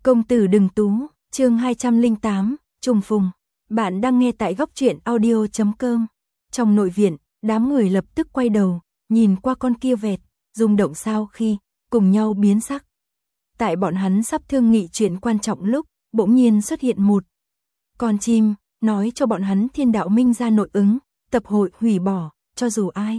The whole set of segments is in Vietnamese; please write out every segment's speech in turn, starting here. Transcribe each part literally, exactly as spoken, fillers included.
Công tử đừng tú, chương hai trăm lẻ tám, trùng phùng. Bạn đang nghe tại góc truyện audio chấm com. Trong nội viện, đám người lập tức quay đầu, nhìn qua con kia vẹt, rung động sau khi cùng nhau biến sắc. Tại bọn hắn sắp thương nghị chuyện quan trọng lúc, bỗng nhiên xuất hiện một con chim, nói cho bọn hắn Thiên Đạo Minh ra nội ứng, tập hội hủy bỏ, cho dù ai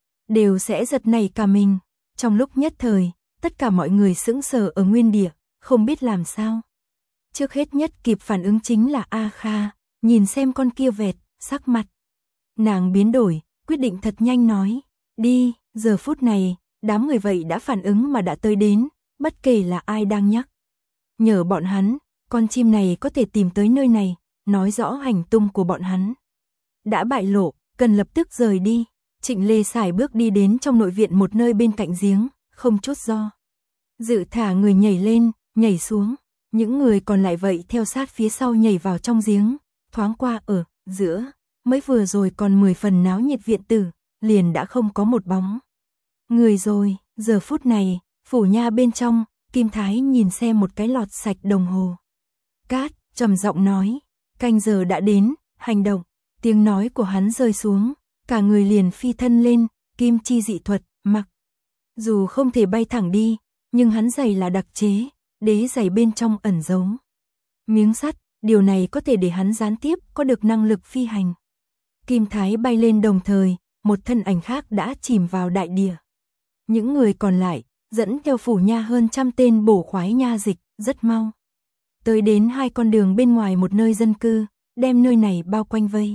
đều sẽ giật nảy cả mình. Trong lúc nhất thời, tất cả mọi người sững sờ ở nguyên địa, không biết làm sao. Trước hết nhất kịp phản ứng chính là A Kha, nhìn xem con kia vẹt, sắc mặt nàng biến đổi, quyết định thật nhanh nói, đi. Giờ phút này, đám người vậy đã phản ứng mà đã tới đến, bất kể là ai đang nhắc nhở bọn hắn, con chim này có thể tìm tới nơi này, nói rõ hành tung của bọn hắn đã bại lộ, cần lập tức rời đi. Trịnh Lê sải bước đi đến trong nội viện một nơi bên cạnh giếng, không chút do dự thả người nhảy lên, nhảy xuống. Những người còn lại vậy theo sát phía sau nhảy vào trong giếng, thoáng qua ở giữa, mới vừa rồi còn mười phần náo nhiệt viện tử, liền đã không có một bóng người rồi. Giờ phút này, phủ nha bên trong, Kim Thái nhìn xem một cái lọt sạch đồng hồ cát, trầm giọng nói, canh giờ đã đến, hành động. Tiếng nói của hắn rơi xuống, cả người liền phi thân lên, kim chi dị thuật, mặc dù không thể bay thẳng đi, nhưng hắn giày là đặc chế, đế giày bên trong ẩn giấu miếng sắt, điều này có thể để hắn gián tiếp có được năng lực phi hành. Kim Thái bay lên đồng thời, một thân ảnh khác đã chìm vào đại địa. Những người còn lại, dẫn theo phủ nha hơn trăm tên bổ khoái nha dịch, rất mau tới đến hai con đường bên ngoài một nơi dân cư, đem nơi này bao quanh vây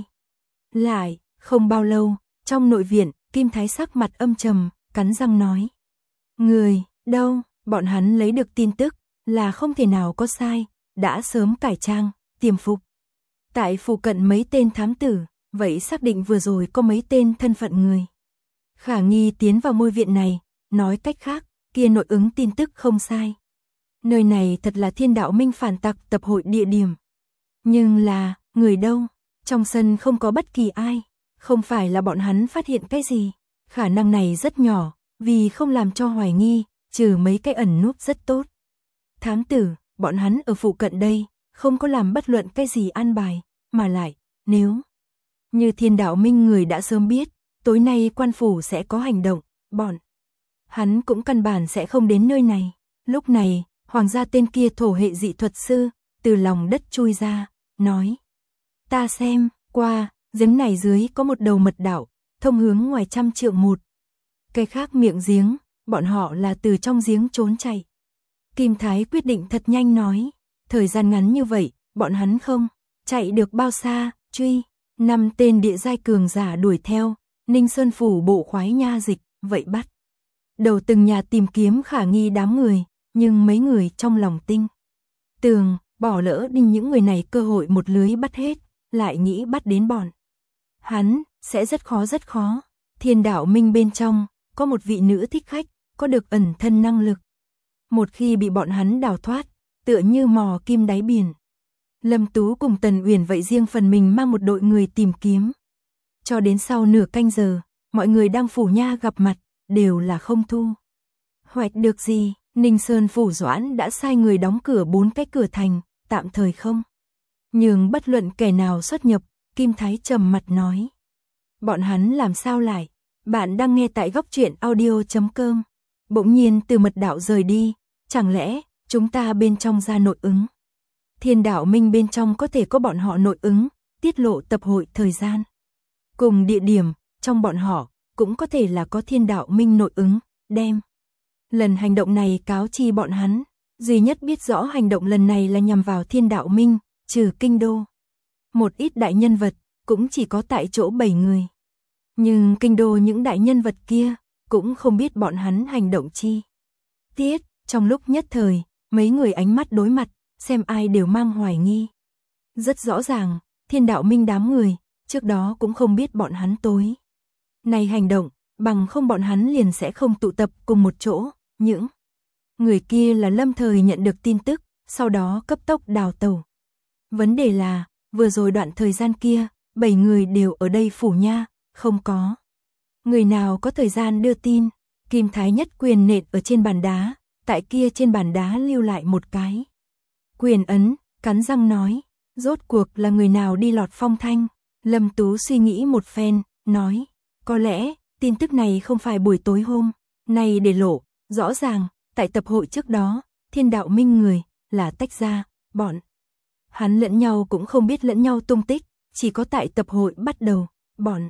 lại. Không bao lâu, trong nội viện, Kim Thái sắc mặt âm trầm, cắn răng nói, người đâu? Bọn hắn lấy được tin tức là không thể nào có sai, đã sớm cải trang, tiềm phục tại phụ cận mấy tên thám tử, vậy xác định vừa rồi có mấy tên thân phận người khả nghi tiến vào ngôi viện này. Nói cách khác, kia nội ứng tin tức không sai. Nơi này thật là Thiên Đạo Minh phản tặc tập hội địa điểm. Nhưng là, người đâu? Trong sân không có bất kỳ ai. Không phải là bọn hắn phát hiện cái gì. Khả năng này rất nhỏ, vì không làm cho hoài nghi, trừ mấy cái ẩn núp rất tốt thám tử, bọn hắn ở phụ cận đây, không có làm bất luận cái gì an bài, mà lại, nếu như Thiên Đạo Minh người đã sớm biết, tối nay quan phủ sẽ có hành động, bọn hắn cũng căn bản sẽ không đến nơi này. Lúc này, hoàng gia tên kia thổ hệ dị thuật sư, từ lòng đất chui ra, nói, ta xem, qua, giếng này dưới có một đầu mật đạo, thông hướng ngoài trăm trượng một cái khác miệng giếng, bọn họ là từ trong giếng trốn chạy. Kim Thái quyết định thật nhanh nói, thời gian ngắn như vậy, bọn hắn không chạy được bao xa. Truy, năm tên địa giai cường giả đuổi theo, Ninh Sơn phủ bộ khoái nha dịch, vậy bắt đầu từng nhà tìm kiếm khả nghi đám người, nhưng mấy người trong lòng tinh tường, bỏ lỡ đi những người này cơ hội một lưới bắt hết, lại nghĩ bắt đến bọn hắn, sẽ rất khó rất khó. Thiên Đạo Minh bên trong, có một vị nữ thích khách, có được ẩn thân năng lực. Một khi bị bọn hắn đào thoát, tựa như mò kim đáy biển. Lâm Tú cùng Tần Uyển vậy riêng phần mình mang một đội người tìm kiếm. Cho đến sau nửa canh giờ, mọi người đang phủ nha gặp mặt, đều là không thu hoạch được gì. Ninh Sơn phủ Doãn đã sai người đóng cửa bốn cái cửa thành, tạm thời không nhường bất luận kẻ nào xuất nhập. Kim Thái trầm mặt nói, bọn hắn làm sao lại? Bạn đang nghe tại góc truyện audio chấm com. Bỗng nhiên từ mật đạo rời đi, chẳng lẽ chúng ta bên trong ra nội ứng? Thiên Đạo Minh bên trong có thể có bọn họ nội ứng, tiết lộ tập hội thời gian cùng địa điểm, trong bọn họ cũng có thể là có Thiên Đạo Minh nội ứng, đem lần hành động này cáo chi bọn hắn. Duy nhất biết rõ hành động lần này là nhằm vào Thiên Đạo Minh, trừ kinh đô một ít đại nhân vật, cũng chỉ có tại chỗ bảy người. Nhưng kinh đô những đại nhân vật kia cũng không biết bọn hắn hành động chi tiết. Trong lúc nhất thời, mấy người ánh mắt đối mặt, xem ai đều mang hoài nghi. Rất rõ ràng, Thiên Đạo Minh đám người trước đó cũng không biết bọn hắn tối này hành động, bằng không bọn hắn liền sẽ không tụ tập cùng một chỗ. Những người kia là lâm thời nhận được tin tức, sau đó cấp tốc đào tẩu. Vấn đề là, vừa rồi đoạn thời gian kia, bảy người đều ở đây phủ nha, không có người nào có thời gian đưa tin. Kim Thái nhất quyền nện ở trên bàn đá, tại kia trên bàn đá lưu lại một cái quyền ấn, cắn răng nói, rốt cuộc là người nào đi lọt phong thanh. Lâm Tú suy nghĩ một phen, nói, có lẽ, tin tức này không phải buổi tối hôm nay để lộ, rõ ràng, tại tập hội trước đó, Thiên Đạo Minh người, là tách ra, bọn. Hắn lẫn nhau cũng không biết lẫn nhau tung tích, chỉ có tại tập hội bắt đầu, bọn.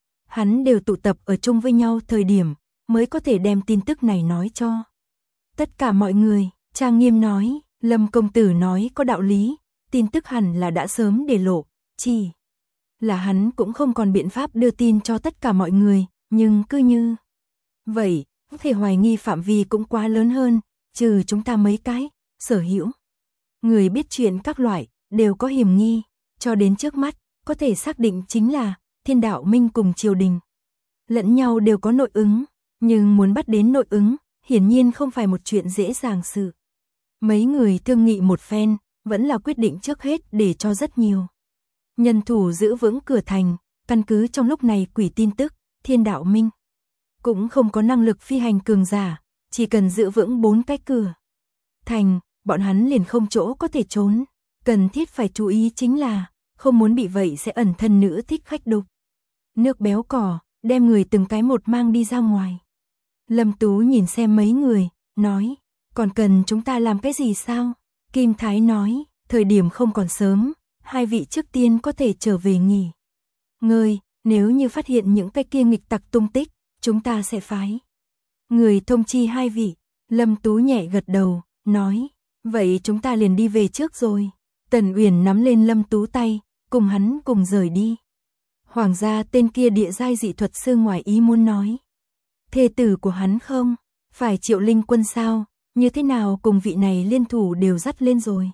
Hắn đều tụ tập ở chung với nhau thời điểm, mới có thể đem tin tức này nói cho tất cả mọi người. Trang Nghiêm nói, Lâm công tử nói có đạo lý, tin tức hẳn là đã sớm để lộ, chỉ là hắn cũng không còn biện pháp đưa tin cho tất cả mọi người, nhưng cứ như vậy, có thể hoài nghi phạm vi cũng quá lớn hơn, trừ chúng ta mấy cái, sở hữu người biết chuyện các loại, đều có hiểm nghi, cho đến trước mắt, có thể xác định chính là Thiên Đạo Minh cùng triều đình. Lẫn nhau đều có nội ứng, nhưng muốn bắt đến nội ứng, hiển nhiên không phải một chuyện dễ dàng sự. Mấy người thương nghị một phen, vẫn là quyết định trước hết để cho rất nhiều nhân thủ giữ vững cửa thành, căn cứ trong lúc này quỷ tin tức, Thiên Đạo Minh cũng không có năng lực phi hành cường giả, chỉ cần giữ vững bốn cái cửa thành, bọn hắn liền không chỗ có thể trốn. Cần thiết phải chú ý chính là, không muốn bị vậy sẽ ẩn thân nữ thích khách đục nước béo cỏ, đem người từng cái một mang đi ra ngoài. Lâm Tú nhìn xem mấy người, nói, còn cần chúng ta làm cái gì sao? Kim Thái nói, thời điểm không còn sớm, hai vị trước tiên có thể trở về nghỉ ngơi, nếu như phát hiện những cái kia nghịch tặc tung tích, chúng ta sẽ phái người thông chi hai vị. Lâm Tú nhẹ gật đầu, nói, vậy chúng ta liền đi về trước rồi. Tần Uyển nắm lên Lâm Tú tay, cùng hắn cùng rời đi. Hoàng gia tên kia địa giai dị thuật sư ngoài ý muốn nói, thê tử của hắn không phải Triệu Linh Quân sao, như thế nào cùng vị này liên thủ đều dắt lên rồi.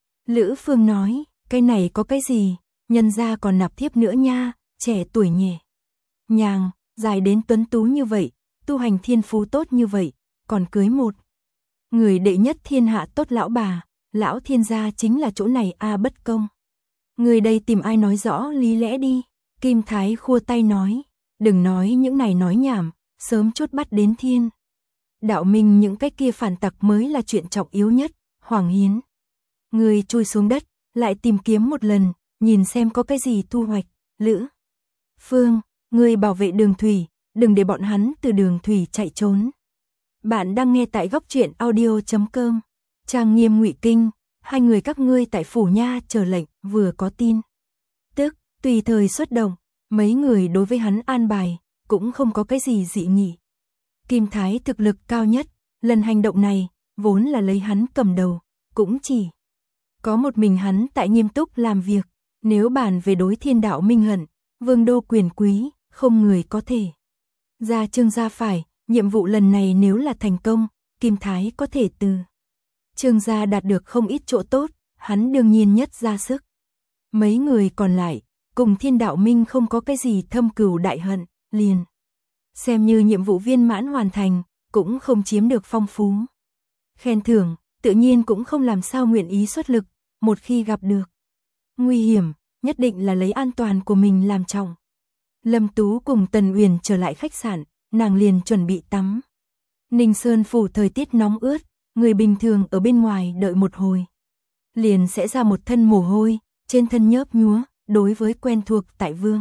Lữ Phương nói, cái này có cái gì, nhân gia còn nạp thiếp nữa nha, trẻ tuổi nhẹ nhàng, dài đến tuấn tú như vậy, tu hành thiên phú tốt như vậy, còn cưới một người đệ nhất thiên hạ tốt lão bà, lão thiên gia chính là chỗ này a bất công. Người đây tìm ai nói rõ lý lẽ đi. Kim Thái khua tay nói, đừng nói những này nói nhảm, sớm chút bắt đến Thiên Đạo Minh những cái kia phản tặc mới là chuyện trọng yếu nhất. Hoàng Hiến, người chui xuống đất, lại tìm kiếm một lần, nhìn xem có cái gì thu hoạch. Lữ Phương, người bảo vệ đường thủy, đừng để bọn hắn từ đường thủy chạy trốn. Bạn đang nghe tại góc truyện audio chấm com. Trang Nghiêm, Ngụy Kinh, hai người các ngươi tại phủ nha chờ lệnh, vừa có tin tức, tùy thời xuất động. Mấy người đối với hắn an bài, cũng không có cái gì dị nghị. Kim Thái thực lực cao nhất, lần hành động này, vốn là lấy hắn cầm đầu, cũng chỉ có một mình hắn tại nghiêm túc làm việc. Nếu bàn về đối Thiên Đạo Minh hận, vương đô quyền quý, không người có thể ra Trương gia phải. Nhiệm vụ lần này nếu là thành công, Kim Thái có thể từ Trương gia đạt được không ít chỗ tốt, hắn đương nhiên nhất ra sức. Mấy người còn lại, cùng Thiên Đạo Minh không có cái gì thâm cừu đại hận, liền xem như nhiệm vụ viên mãn hoàn thành, cũng không chiếm được phong phú khen thưởng, tự nhiên cũng không làm sao nguyện ý xuất lực. Một khi gặp được nguy hiểm, nhất định là lấy an toàn của mình làm trọng. Lâm Tú cùng Tần Uyển trở lại khách sạn, nàng liền chuẩn bị tắm. Ninh Sơn phủ thời tiết nóng ướt, người bình thường ở bên ngoài đợi một hồi liền sẽ ra một thân mồ hôi, trên thân nhớp nhúa. Đối với quen thuộc tại Vương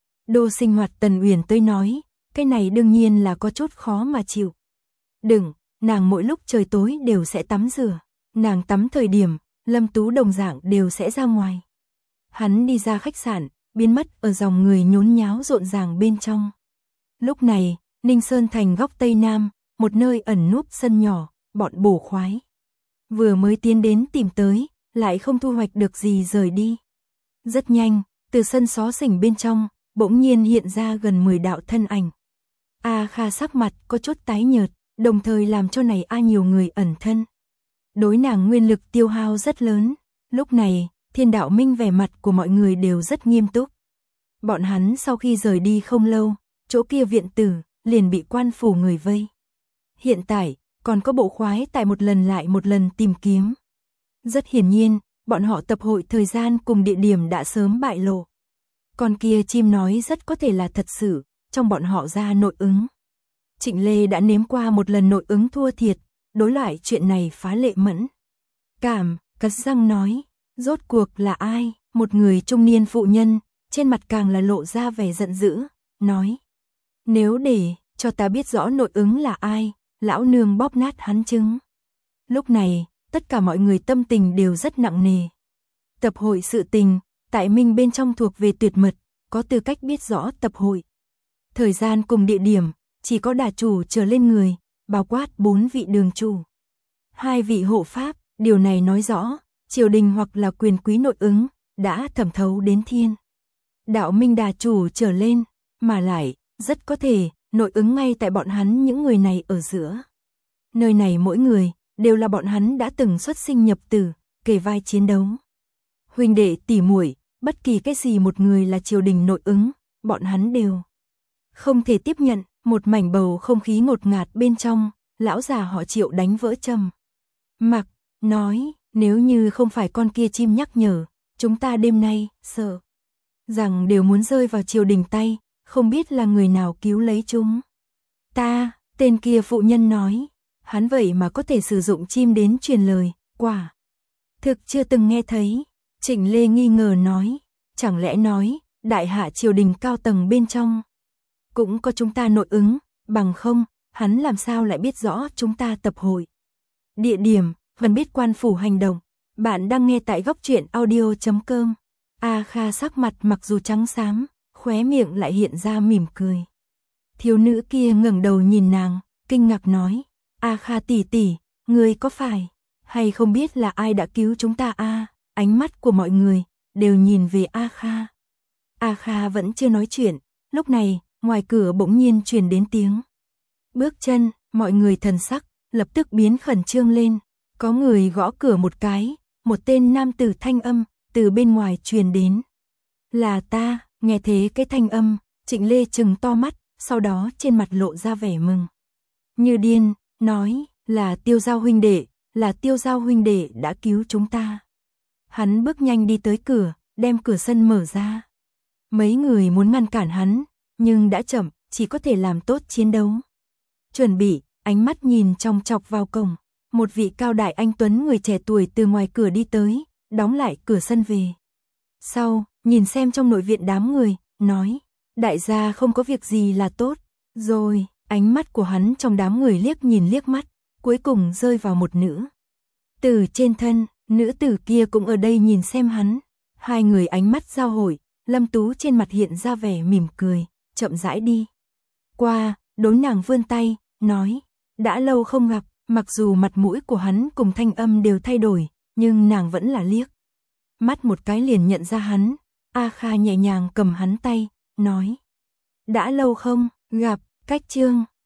đô sinh hoạt Tần Uyển tới nói, cái này đương nhiên là có chút khó mà chịu đừng. Nàng mỗi lúc trời tối đều sẽ tắm rửa, nàng tắm thời điểm, Lâm Tú đồng dạng đều sẽ ra ngoài. Hắn đi ra khách sạn, biến mất ở dòng người nhốn nháo rộn ràng bên trong. Lúc này, Ninh Sơn thành góc Tây Nam, một nơi ẩn núp sân nhỏ, bọn bổ khoái vừa mới tiến đến tìm tới, lại không thu hoạch được gì rời đi. Rất nhanh, từ sân xó xỉnh bên trong, bỗng nhiên hiện ra gần mười đạo thân ảnh. A Kha sắc mặt có chút tái nhợt, đồng thời làm cho này A nhiều người ẩn thân. Đối nàng nguyên lực tiêu hao rất lớn. Lúc này, Thiên Đạo Minh vẻ mặt của mọi người đều rất nghiêm túc. Bọn hắn sau khi rời đi không lâu, chỗ kia viện tử liền bị quan phủ người vây. Hiện tại, còn có bộ khoái tại một lần lại một lần tìm kiếm. Rất hiển nhiên, bọn họ tập hội thời gian cùng địa điểm đã sớm bại lộ. Con kia chim nói rất có thể là thật sự, trong bọn họ ra nội ứng. Trịnh Lê đã nếm qua một lần nội ứng thua thiệt, đối loại chuyện này phá lệ mẫn cảm, cắn răng nói, rốt cuộc là ai? Một người trung niên phụ nhân, trên mặt càng là lộ ra vẻ giận dữ, nói, nếu để cho ta biết rõ nội ứng là ai, lão nương bóp nát hắn trứng. Lúc này, tất cả mọi người tâm tình đều rất nặng nề. Tập hội sự tình, tại Minh bên trong thuộc về tuyệt mật, có tư cách biết rõ tập hội. Thời gian cùng địa điểm, chỉ có đà chủ trở lên người, bao quát bốn vị đường chủ. Hai vị hộ pháp, điều này nói rõ, triều đình hoặc là quyền quý nội ứng, đã thẩm thấu đến thiên. Đạo Minh đà chủ trở lên, mà lại, rất có thể, nội ứng ngay tại bọn hắn những người này ở giữa. Nơi này mỗi người, đều là bọn hắn đã từng xuất sinh nhập tử, kề vai chiến đấu. Huynh đệ tỉ muội, bất kỳ cái gì một người là triều đình nội ứng, bọn hắn đều không thể tiếp nhận. Một mảnh bầu không khí ngột ngạt bên trong, lão già họ Triệu đánh vỡ trầm mặc, nói, nếu như không phải con kia chim nhắc nhở, chúng ta đêm nay, sợ rằng đều muốn rơi vào triều đình tay, không biết là người nào cứu lấy chúng ta. Tên kia phụ nhân nói, hắn vậy mà có thể sử dụng chim đến truyền lời, quả thực chưa từng nghe thấy. Trịnh Lê nghi ngờ nói, chẳng lẽ nói, đại hạ triều đình cao tầng bên trong cũng có chúng ta nội ứng, bằng không, hắn làm sao lại biết rõ chúng ta tập hội. Địa điểm, vẫn biết quan phủ hành động. Bạn đang nghe tại góc truyện audio chấm com. A Kha sắc mặt mặc dù trắng xám, khóe miệng lại hiện ra mỉm cười. Thiếu nữ kia ngẩng đầu nhìn nàng, kinh ngạc nói, A Kha tỷ tỷ, ngươi có phải hay không biết là ai đã cứu chúng ta a? Ánh mắt của mọi người đều nhìn về A Kha. A Kha vẫn chưa nói chuyện, lúc này, ngoài cửa bỗng nhiên truyền đến tiếng bước chân, mọi người thần sắc lập tức biến khẩn trương lên. Có người gõ cửa một cái, một tên nam tử thanh âm từ bên ngoài truyền đến. Là ta. Nghe thế cái thanh âm, Trịnh Lê trừng to mắt, sau đó trên mặt lộ ra vẻ mừng như điên, nói, là Tiêu Giao huynh đệ, là Tiêu Giao huynh đệ đã cứu chúng ta. Hắn bước nhanh đi tới cửa, đem cửa sân mở ra. Mấy người muốn ngăn cản hắn, nhưng đã chậm, chỉ có thể làm tốt chiến đấu. Chuẩn bị, ánh mắt nhìn chòng chọc vào cổng, một vị cao đại anh tuấn người trẻ tuổi từ ngoài cửa đi tới, đóng lại cửa sân về. Sau, nhìn xem trong nội viện đám người, nói, đại gia không có việc gì là tốt. Rồi, ánh mắt của hắn trong đám người liếc nhìn liếc mắt, cuối cùng rơi vào một nữ tử trên thân, nữ tử kia cũng ở đây nhìn xem hắn. Hai người ánh mắt giao hội, Lâm Tú trên mặt hiện ra vẻ mỉm cười, chậm rãi đi qua, đối nàng vươn tay, nói, đã lâu không gặp. Mặc dù mặt mũi của hắn cùng thanh âm đều thay đổi, nhưng nàng vẫn là liếc mắt một cái liền nhận ra hắn. A Kha nhẹ nhàng cầm hắn tay, nói, đã lâu không gặp. Cách chương